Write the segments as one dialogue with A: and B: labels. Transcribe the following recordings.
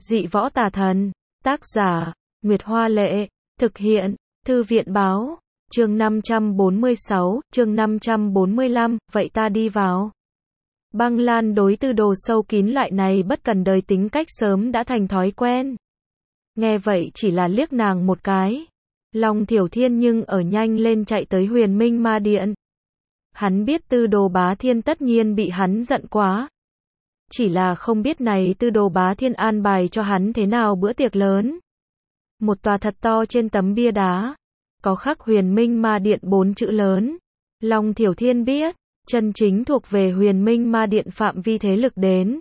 A: Dị võ tà thần. Tác giả, Nguyệt Hoa Lệ. Thực hiện, Thư viện Báo. Chương 546, chương 545, vậy ta đi vào. Băng Lan đối tư đồ sâu kín loại này bất cần đời tính cách sớm đã thành thói quen. Nghe vậy chỉ là liếc nàng một cái. Long Thiểu Thiên nhưng ở nhanh lên chạy tới Huyền Minh Ma Điện. Hắn biết tư đồ bá thiên tất nhiên bị hắn giận quá. Chỉ là không biết này tư đồ bá thiên an bài cho hắn thế nào bữa tiệc lớn. Một tòa thật to trên tấm bia đá. Có khắc Huyền Minh Ma Điện 4 chữ lớn. Long Thiểu Thiên biết, chân chính thuộc về Huyền Minh Ma Điện phạm vi thế lực đến.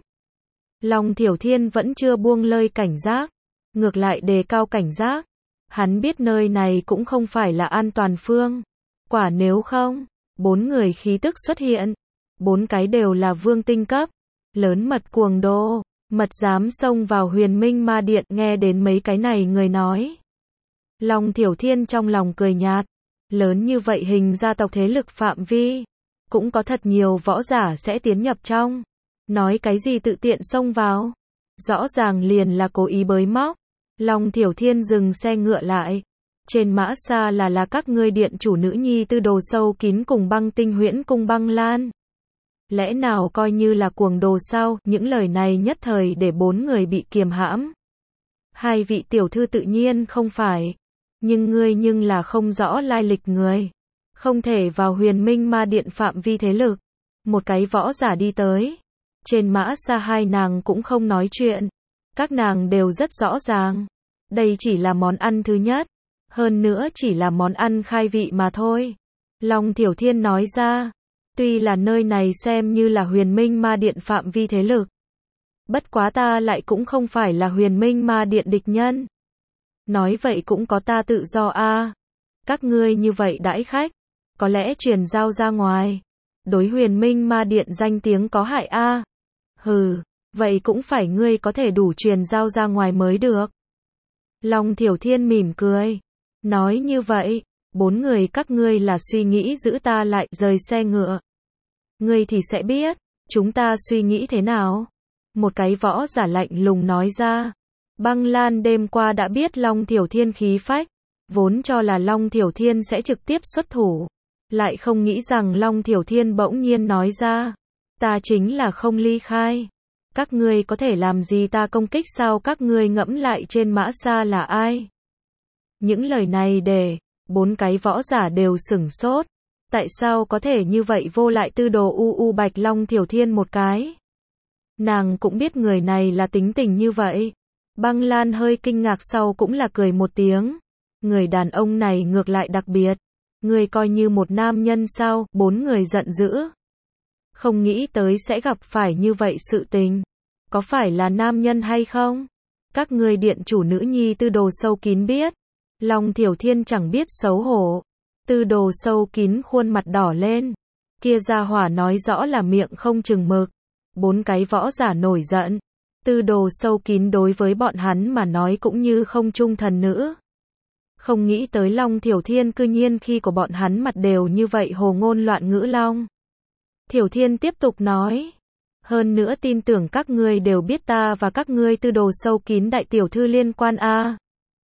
A: Long Thiểu Thiên vẫn chưa buông lơi cảnh giác. Ngược lại đề cao cảnh giác. Hắn biết nơi này cũng không phải là an toàn phương. Quả nếu không, 4 người khí tức xuất hiện. 4 cái đều là vương tinh cấp. Lớn mật cuồng đô, mật dám xông vào Huyền Minh Ma Điện. Nghe đến mấy cái này người nói. Long Thiểu Thiên trong lòng cười nhạt. Lớn như vậy hình gia tộc thế lực phạm vi. Cũng có thật nhiều võ giả sẽ tiến nhập trong. Nói cái gì tự tiện xông vào. Rõ ràng liền là cố ý bới móc. Long Thiểu Thiên dừng xe ngựa lại. Trên mã xa là các ngươi điện chủ nữ nhi tư đồ sâu kín cùng Băng Tinh Huyễn Cung Băng Lan. Lẽ nào coi như là cuồng đồ sao? Những lời này nhất thời để 4 người bị kiềm hãm. Hai vị tiểu thư tự nhiên không phải. Nhưng ngươi nhưng là không rõ lai lịch người. Không thể vào Huyền Minh Ma Điện phạm vi thế lực. Một cái võ giả đi tới. Trên mã xa hai nàng cũng không nói chuyện. Các nàng đều rất rõ ràng. Đây chỉ là món ăn thứ nhất. Hơn nữa chỉ là món ăn khai vị mà thôi. Long Thiểu Thiên nói ra. Tuy là nơi này xem như là Huyền Minh Ma Điện phạm vi thế lực. Bất quá ta lại cũng không phải là Huyền Minh Ma Điện địch nhân. Nói vậy cũng có ta tự do a. Các ngươi như vậy đãi khách. Có lẽ truyền giao ra ngoài. Đối Huyền Minh Ma Điện danh tiếng có hại a. Hừ, vậy cũng phải ngươi có thể đủ truyền giao ra ngoài mới được. Long Thiểu Thiên mỉm cười. Nói như vậy, 4 người các ngươi là suy nghĩ giữ ta lại rời xe ngựa. Ngươi thì sẽ biết, chúng ta suy nghĩ thế nào. Một cái võ giả lạnh lùng nói ra. Băng Lan đêm qua đã biết Long Thiểu Thiên khí phách. Vốn cho là Long Thiểu Thiên sẽ trực tiếp xuất thủ. Lại không nghĩ rằng Long Thiểu Thiên bỗng nhiên nói ra. Ta chính là không ly khai. Các ngươi có thể làm gì ta công kích sao? Các ngươi ngẫm lại trên mã xa là ai? Những lời này để 4 cái võ giả đều sửng sốt. Tại sao có thể như vậy? Vô lại tư đồ Bạch Long Thiểu Thiên một cái. Nàng cũng biết người này là tính tình như vậy. Băng Lan hơi kinh ngạc sau cũng là cười một tiếng. Người đàn ông này ngược lại đặc biệt. Người coi như một nam nhân sao? 4 người giận dữ. Không nghĩ tới sẽ gặp phải như vậy sự tình. Có phải là nam nhân hay không? Các ngươi điện chủ nữ nhi tư đồ sâu kín biết. Long Thiểu Thiên chẳng biết xấu hổ. Tư đồ sâu kín khuôn mặt đỏ lên. Kia gia hỏa nói rõ là miệng không chừng mực. 4 cái võ giả nổi giận. Tư đồ sâu kín đối với bọn hắn mà nói cũng như không trung thần nữ. Không nghĩ tới Long Thiểu Thiên cư nhiên khi của bọn hắn mặt đều như vậy hồ ngôn loạn ngữ. Long Thiểu Thiên tiếp tục nói. Hơn nữa tin tưởng các ngươi đều biết ta và các ngươi tư đồ sâu kín đại tiểu thư liên quan a.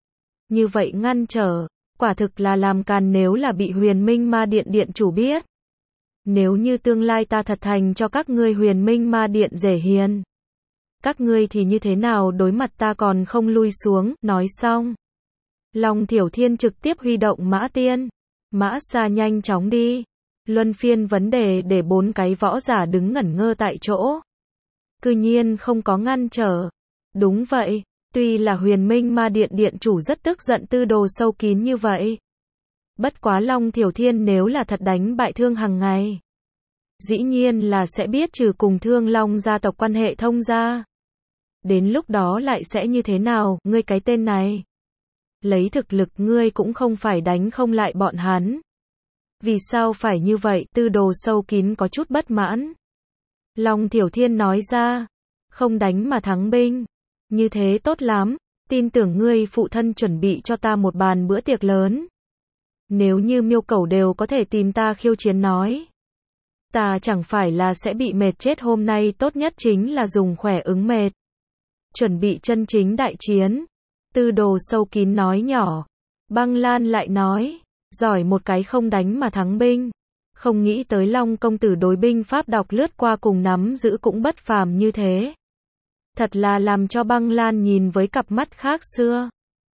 A: Như vậy ngăn trở, quả thực là làm càn. Nếu là bị Huyền Minh Ma Điện điện chủ biết. Nếu như tương lai ta thật thành cho các ngươi Huyền Minh Ma Điện rể hiền. Các ngươi thì như thế nào đối mặt ta còn không lui xuống. Nói xong. Long Thiểu Thiên trực tiếp huy động mã tiên. Mã xa nhanh chóng đi. Luân phiên vấn đề để 4 cái võ giả đứng ngẩn ngơ tại chỗ. Cư nhiên không có ngăn trở. Đúng vậy. Tuy là Huyền Minh Ma Điện điện chủ rất tức giận tư đồ sâu kín như vậy. Bất quá Long Thiểu Thiên nếu là thật đánh bại Thương Hằng ngày. Dĩ nhiên là sẽ biết trừ cùng Thương Long gia tộc quan hệ thông gia. Đến lúc đó lại sẽ như thế nào? Ngươi cái tên này. Lấy thực lực ngươi cũng không phải đánh không lại bọn hắn. Vì sao phải như vậy? Tư đồ sâu kín có chút bất mãn. Long Thiểu Thiên nói ra. Không đánh mà thắng binh. Như thế tốt lắm. Tin tưởng ngươi phụ thân chuẩn bị cho ta một bàn bữa tiệc lớn. Nếu như Miêu Cẩu đều có thể tìm ta khiêu chiến nói. Ta chẳng phải là sẽ bị mệt chết. Hôm nay tốt nhất chính là dùng khỏe ứng mệt. chuẩn bị chân chính đại chiến. Tư Đồ sâu kín nói nhỏ. Băng Lan lại nói, giỏi một cái không đánh mà thắng binh. Không nghĩ tới Long công tử đối binh pháp đọc lướt qua cùng nắm giữ cũng bất phàm như thế. Thật là làm cho Băng Lan nhìn với cặp mắt khác xưa.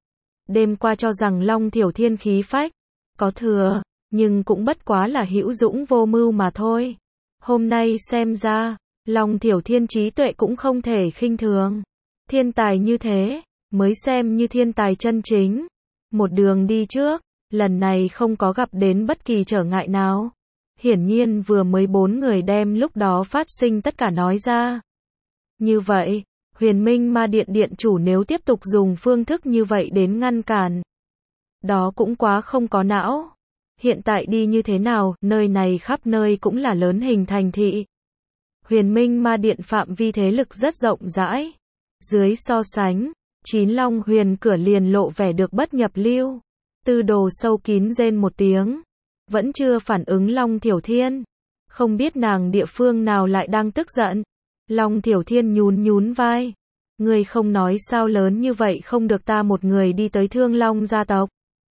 A: Đêm qua cho rằng Long Thiểu Thiên khí phách có thừa, nhưng cũng bất quá là hữu dũng vô mưu mà thôi. Hôm nay xem ra, Long Thiểu Thiên trí tuệ cũng không thể khinh thường. Thiên tài như thế, mới xem như thiên tài chân chính. Một đường đi trước, lần này không có gặp đến bất kỳ trở ngại nào. Hiển nhiên vừa mới 4 người đem lúc đó phát sinh tất cả nói ra. Như vậy, Huyền Minh Ma Điện điện chủ nếu tiếp tục dùng phương thức như vậy đến ngăn cản, đó cũng quá không có não. Hiện tại đi như thế nào, nơi này khắp nơi cũng là lớn hình thành thị. Huyền Minh Ma Điện phạm vi thế lực rất rộng rãi. Dưới so sánh, Chín Long Huyền cửa liền lộ vẻ được bất nhập lưu. Tư Đồ sâu kín rên một tiếng. Vẫn chưa phản ứng Long Thiểu Thiên. Không biết nàng địa phương nào lại đang tức giận. Long Thiểu Thiên nhún nhún vai. Ngươi không nói sao lớn như vậy không được ta một người đi tới Thương Long gia tộc.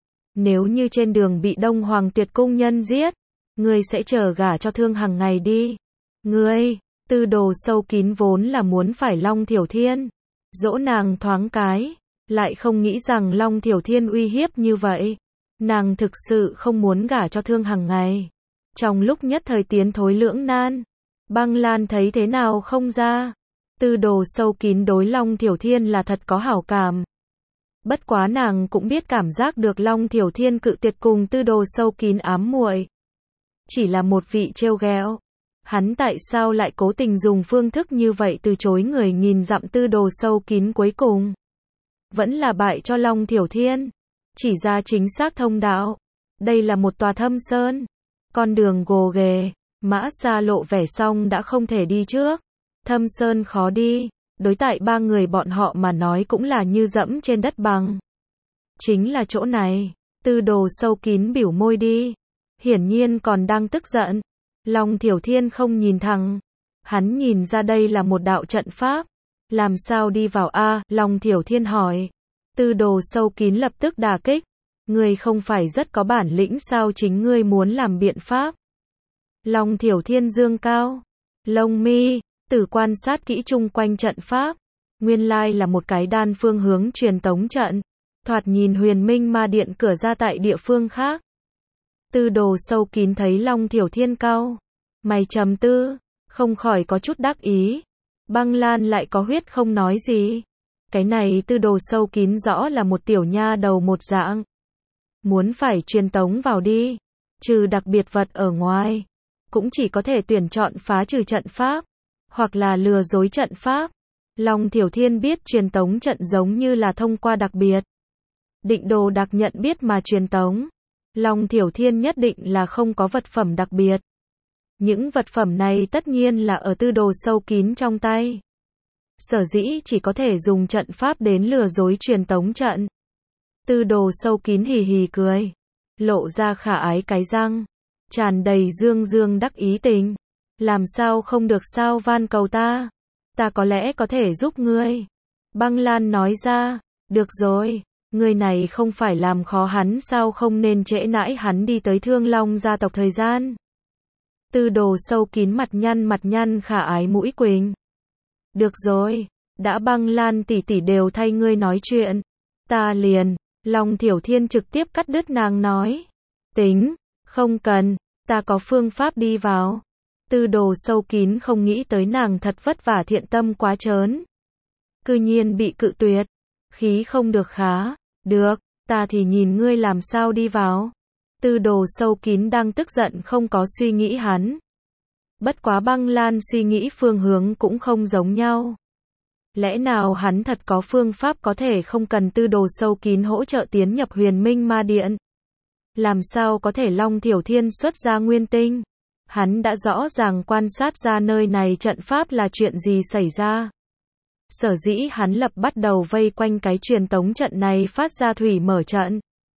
A: Nếu như trên đường bị Đông Hoàng Tuyệt Cung nhân giết, ngươi sẽ chờ gả cho Thương Hằng ngày đi. Ngươi, Tư Đồ sâu kín vốn là muốn phải Long Thiểu Thiên dỗ nàng thoáng cái, lại không nghĩ rằng Long Thiểu Thiên uy hiếp như vậy. Nàng thực sự không muốn gả cho Thương Hằng ngày. Trong lúc nhất thời tiến thối lưỡng nan, Băng Lan thấy thế nào không ra. Tư Đồ sâu kín đối Long Thiểu Thiên là thật có hảo cảm. Bất quá nàng cũng biết cảm giác được Long Thiểu Thiên cự tuyệt cùng Tư Đồ sâu kín ám muội. Chỉ là một vị trêu ghẹo. Hắn tại sao lại cố tình dùng phương thức như vậy từ chối người nghìn dặm Tư Đồ sâu kín cuối cùng. Vẫn là bại cho Long Thiểu Thiên. Chỉ ra chính xác thông đạo. Đây là một tòa thâm sơn. Con đường gồ ghề, mã xa lộ vẻ xong đã không thể đi trước. Thâm sơn khó đi, đối tại 3 người bọn họ mà nói cũng là như dẫm trên đất bằng. Chính là chỗ này. Tư Đồ sâu kín biểu môi đi. Hiển nhiên còn đang tức giận. Long Thiểu Thiên không nhìn thẳng. Hắn nhìn ra đây là một đạo trận pháp. Làm sao đi vào a? Long Thiểu Thiên hỏi. Tư Đồ sâu kín lập tức đả kích. Ngươi không phải rất có bản lĩnh sao chính ngươi muốn làm biện pháp. Long Thiểu Thiên dương cao lông mi, tử quan sát kỹ chung quanh trận pháp. Nguyên lai là một cái đan phương hướng truyền tống trận. Thoạt nhìn Huyền Minh Ma Điện cửa ra tại địa phương khác. Tư Đồ sâu kín thấy Long Thiểu Thiên cau mày trầm tư, không khỏi có chút đắc ý. Băng Lan lại có huyết không nói gì. Cái này Tư Đồ sâu kín rõ là một tiểu nha đầu một dạng. Muốn phải truyền tống vào đi, trừ đặc biệt vật ở ngoài, cũng chỉ có thể tuyển chọn phá trừ trận pháp, hoặc là lừa dối trận pháp. Long Thiểu Thiên biết truyền tống trận giống như là thông qua đặc biệt định đồ đặc nhận biết mà truyền tống. Long Thiểu Thiên nhất định là không có vật phẩm đặc biệt. Những vật phẩm này tất nhiên là ở Tư Đồ sâu kín trong tay. Sở dĩ chỉ có thể dùng trận pháp đến lừa dối truyền tống trận. Tư Đồ sâu kín hì hì cười, lộ ra khả ái cái răng, tràn đầy dương dương đắc ý tình. Làm sao không được sao van cầu ta. Ta có lẽ có thể giúp ngươi. Băng Lan nói ra, được rồi. Người này không phải làm khó hắn sao không nên trễ nãi hắn đi tới Thương Long gia tộc thời gian. Tư Đồ sâu kín mặt nhăn khả ái mũi quỳnh. Được rồi, đã Băng Lan tỷ tỷ đều thay ngươi nói chuyện. Ta liền, Long Thiểu Thiên trực tiếp cắt đứt nàng nói. Tính, không cần, ta có phương pháp đi vào. Tư Đồ sâu kín không nghĩ tới nàng thật vất vả thiện tâm quá trớn. Cư nhiên bị cự tuyệt. Khí không được khá. Được, ta thì nhìn ngươi làm sao đi vào. Tư Đồ sâu kín đang tức giận không có suy nghĩ hắn. Bất quá Băng Lan suy nghĩ phương hướng cũng không giống nhau. Lẽ nào hắn thật có phương pháp có thể không cần Tư Đồ sâu kín hỗ trợ tiến nhập Huyền Minh Ma Điện? Làm sao có thể Long Thiểu Thiên xuất ra nguyên tinh? Hắn đã rõ ràng quan sát ra nơi này trận pháp là chuyện gì xảy ra. Sở dĩ hắn lập bắt đầu vây quanh cái truyền tống trận này phát ra thủy mở trận.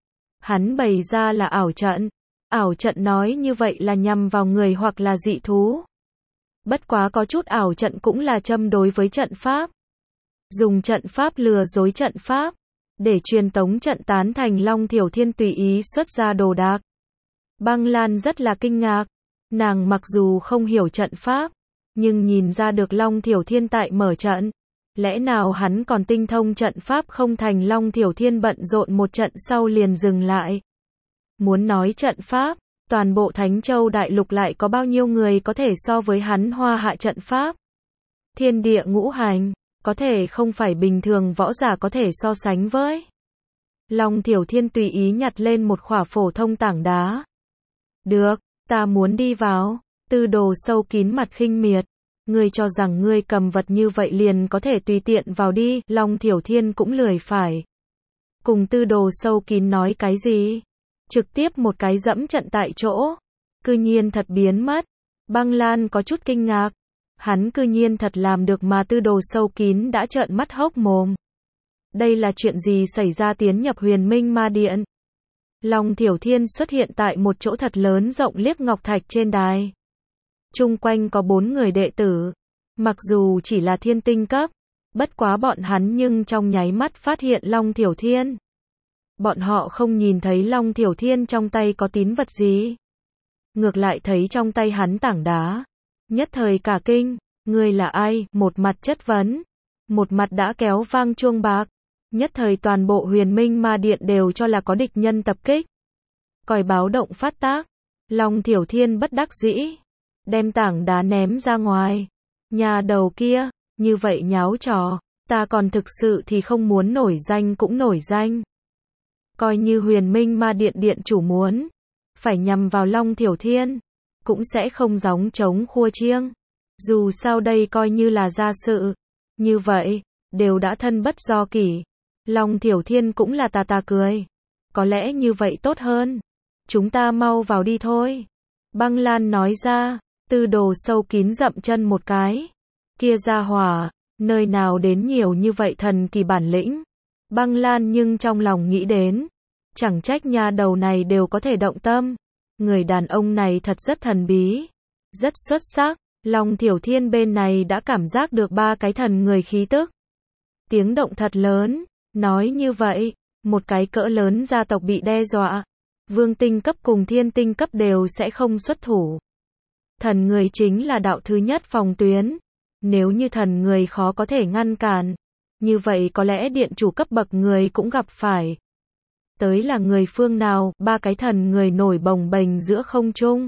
A: Hắn bày ra là ảo trận. Ảo trận nói như vậy là nhằm vào người hoặc là dị thú. Bất quá có chút ảo trận cũng là châm đối với trận pháp. dùng trận pháp lừa dối trận pháp, để truyền tống trận tán thành Long Thiểu Thiên tùy ý xuất ra đồ đạc. Băng Lan rất là kinh ngạc, nàng mặc dù không hiểu trận pháp, nhưng nhìn ra được Long Thiểu Thiên tại mở trận. Lẽ nào hắn còn tinh thông trận pháp không thành? Long Thiểu Thiên bận rộn một trận sau liền dừng lại. Muốn nói trận pháp, toàn bộ Thánh Châu Đại Lục lại có bao nhiêu người có thể so với hắn Hoa Hạ trận pháp? Thiên địa ngũ hành, có thể không phải bình thường võ giả có thể so sánh với. Long Thiểu Thiên tùy ý nhặt lên một khỏa phổ thông tảng đá. Được, ta muốn đi vào. Tư Đồ sâu kín mặt khinh miệt. Ngươi cho rằng ngươi cầm vật như vậy liền có thể tùy tiện vào đi? Long Thiểu Thiên cũng lười phải cùng Tư Đồ sâu kín nói cái gì. Trực tiếp một cái dẫm trận tại chỗ. Cư nhiên thật biến mất. Băng Lan có chút kinh ngạc. Hắn cư nhiên thật làm được mà Tư Đồ sâu kín đã trợn mắt hốc mồm. Đây là chuyện gì xảy ra? Tiến nhập Huyền Minh Ma Điện. Long Thiểu Thiên xuất hiện tại một chỗ thật lớn rộng liếc ngọc thạch trên đài. Chung quanh có 4 người đệ tử. Mặc dù chỉ là thiên tinh cấp, bất quá bọn hắn nhưng trong nháy mắt phát hiện Long Thiểu Thiên. Bọn họ không nhìn thấy Long Thiểu Thiên trong tay có tín vật gì. Ngược lại thấy trong tay hắn tảng đá. Nhất thời cả kinh, ngươi là ai? Một mặt chất vấn, một mặt đã kéo vang chuông bạc. Nhất thời toàn bộ Huyền Minh Ma Điện đều cho là có địch nhân tập kích. Còi báo động phát tác. Long Thiểu Thiên bất đắc dĩ, đem tảng đá ném ra ngoài. Nhà đầu kia, như vậy nháo trò, ta còn thực sự thì không muốn nổi danh cũng nổi danh. Coi như Huyền Minh Ma Điện điện chủ muốn phải nhằm vào Long Thiểu Thiên, cũng sẽ không gióng trống khua chiêng. Dù sao đây coi như là gia sự. Như vậy, đều đã thân bất do kỷ. Long Thiểu Thiên cũng là tà tà cười. Có lẽ như vậy tốt hơn. Chúng ta mau vào đi thôi. Băng Lan nói ra. Tư Đồ sâu kín dậm chân một cái. Kia gia hỏa, nơi nào đến nhiều như vậy thần kỳ bản lĩnh. Băng Lan nhưng trong lòng nghĩ đến. Chẳng trách nha đầu này đều có thể động tâm. Người đàn ông này thật rất thần bí. Rất xuất sắc. Long Thiểu Thiên bên này đã cảm giác được 3 cái thần người khí tức. Tiếng động thật lớn. Nói như vậy, một cái cỡ lớn gia tộc bị đe dọa. Vương tinh cấp cùng thiên tinh cấp đều sẽ không xuất thủ. Thần người chính là đạo thứ nhất phòng tuyến. Nếu như thần người khó có thể ngăn cản, như vậy có lẽ điện chủ cấp bậc người cũng gặp phải. Tới là người phương nào? 3 cái thần người nổi bồng bềnh giữa không trung.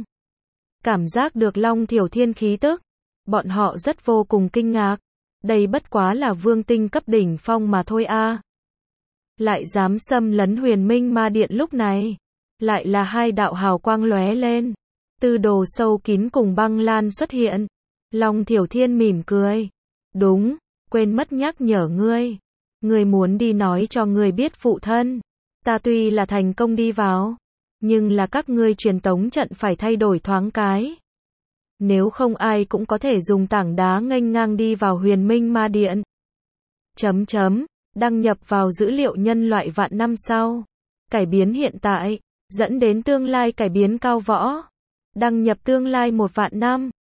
A: Cảm giác được Long Thiểu Thiên khí tức. Bọn họ rất vô cùng kinh ngạc. Đây bất quá là vương tinh cấp đỉnh phong mà thôi a. Lại dám xâm lấn Huyền Minh Ma Điện lúc này. Lại là 2 đạo hào quang lóe lên. Tư Đồ sâu kín cùng Băng Lan xuất hiện. Long Thiểu Thiên mỉm cười. Đúng, quên mất nhắc nhở ngươi. Ngươi muốn đi nói cho ngươi biết phụ thân. Ta tuy là thành công đi vào, nhưng là các ngươi truyền tống trận phải thay đổi thoáng cái. Nếu không ai cũng có thể dùng tảng đá nghênh ngang đi vào Huyền Minh Ma Điện. Đăng nhập vào dữ liệu nhân loại vạn năm sau. Cải biến hiện tại, dẫn đến tương lai cải biến cao võ. Đăng nhập tương lai 1 vạn năm.